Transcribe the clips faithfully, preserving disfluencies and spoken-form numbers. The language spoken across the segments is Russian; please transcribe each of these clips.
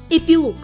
Эпилог.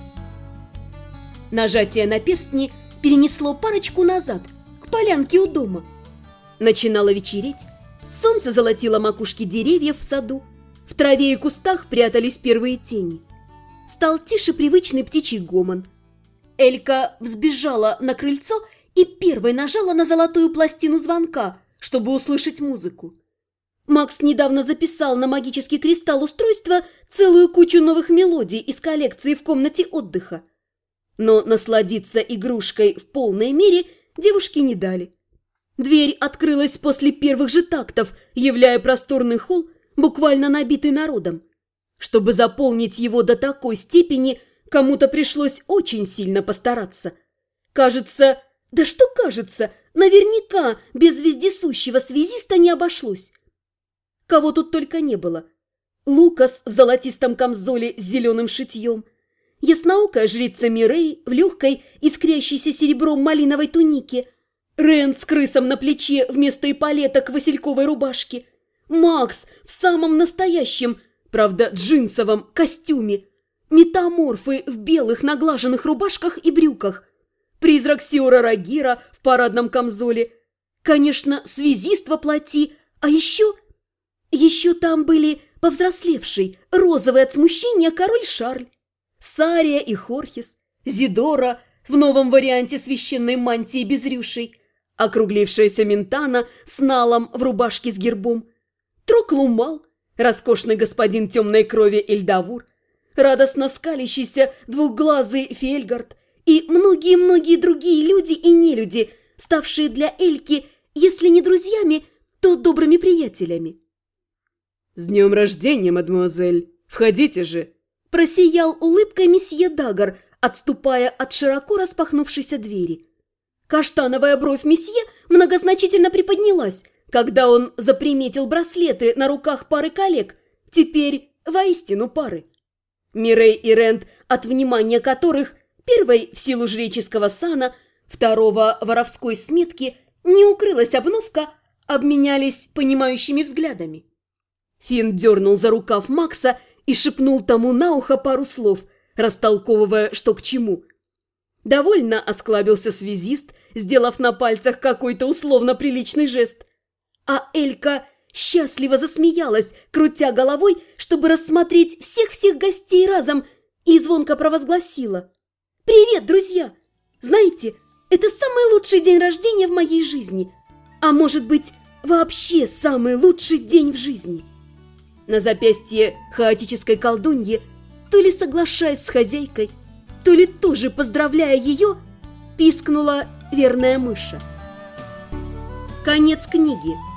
Нажатие на перстни перенесло парочку назад, к полянке у дома. Начинало вечереть, солнце золотило макушки деревьев в саду, в траве и кустах прятались первые тени. Стал тише привычный птичий гомон. Элька взбежала на крыльцо и первой нажала на золотую пластину звонка, чтобы услышать музыку. Макс недавно записал на магический кристалл устройства целую кучу новых мелодий из коллекции в комнате отдыха. Но насладиться игрушкой в полной мере девушки не дали. Дверь открылась после первых же тактов, являя просторный холл, буквально набитый народом. Чтобы заполнить его до такой степени, кому-то пришлось очень сильно постараться. Кажется, да что кажется, наверняка без вездесущего связиста не обошлось. Кого тут только не было. Лукас в золотистом камзоле с зеленым шитьем, ясноокая жрица Мирей в легкой, искрящейся серебром малиновой тунике, Рэнд с крысом на плече вместо эполеток в васильковой рубашке, Макс в самом настоящем, правда джинсовом, костюме, метаморфы в белых наглаженных рубашках и брюках, призрак Сиора Рагира в парадном камзоле, конечно, связист воплоти, а еще... Еще там были повзрослевший, розовый от смущения король Шарль, Сария и Хорхес, Зидора в новом варианте священной мантии без рюшей, округлившаяся Ментана с налом в рубашке с гербом, Троклумал, роскошный господин темной крови Эльдавур, радостно скалящийся двухглазый Фельгард и многие-многие другие люди и нелюди, ставшие для Эльки, если не друзьями, то добрыми приятелями. «С днем рождения, мадемуазель! Входите же!» Просиял улыбкой месье Дагар, отступая от широко распахнувшейся двери. Каштановая бровь месье многозначительно приподнялась, когда он заприметил браслеты на руках пары коллег, теперь воистину пары. Мирей и Рэнд, от внимания которых, первой в силу жреческого сана, второго воровской сметки, не укрылась обновка, обменялись понимающими взглядами. Финн дернул за рукав Макса и шепнул тому на ухо пару слов, растолковывая, что к чему. Довольно осклабился связист, сделав на пальцах какой-то условно приличный жест. А Элька счастливо засмеялась, крутя головой, чтобы рассмотреть всех-всех гостей разом, и звонко провозгласила: «Привет, друзья! Знаете, это самый лучший день рождения в моей жизни, а может быть, вообще самый лучший день в жизни». На запястье хаотической колдуньи, то ли соглашаясь с хозяйкой, то ли тоже поздравляя ее, пискнула верная мыша. Конец книги.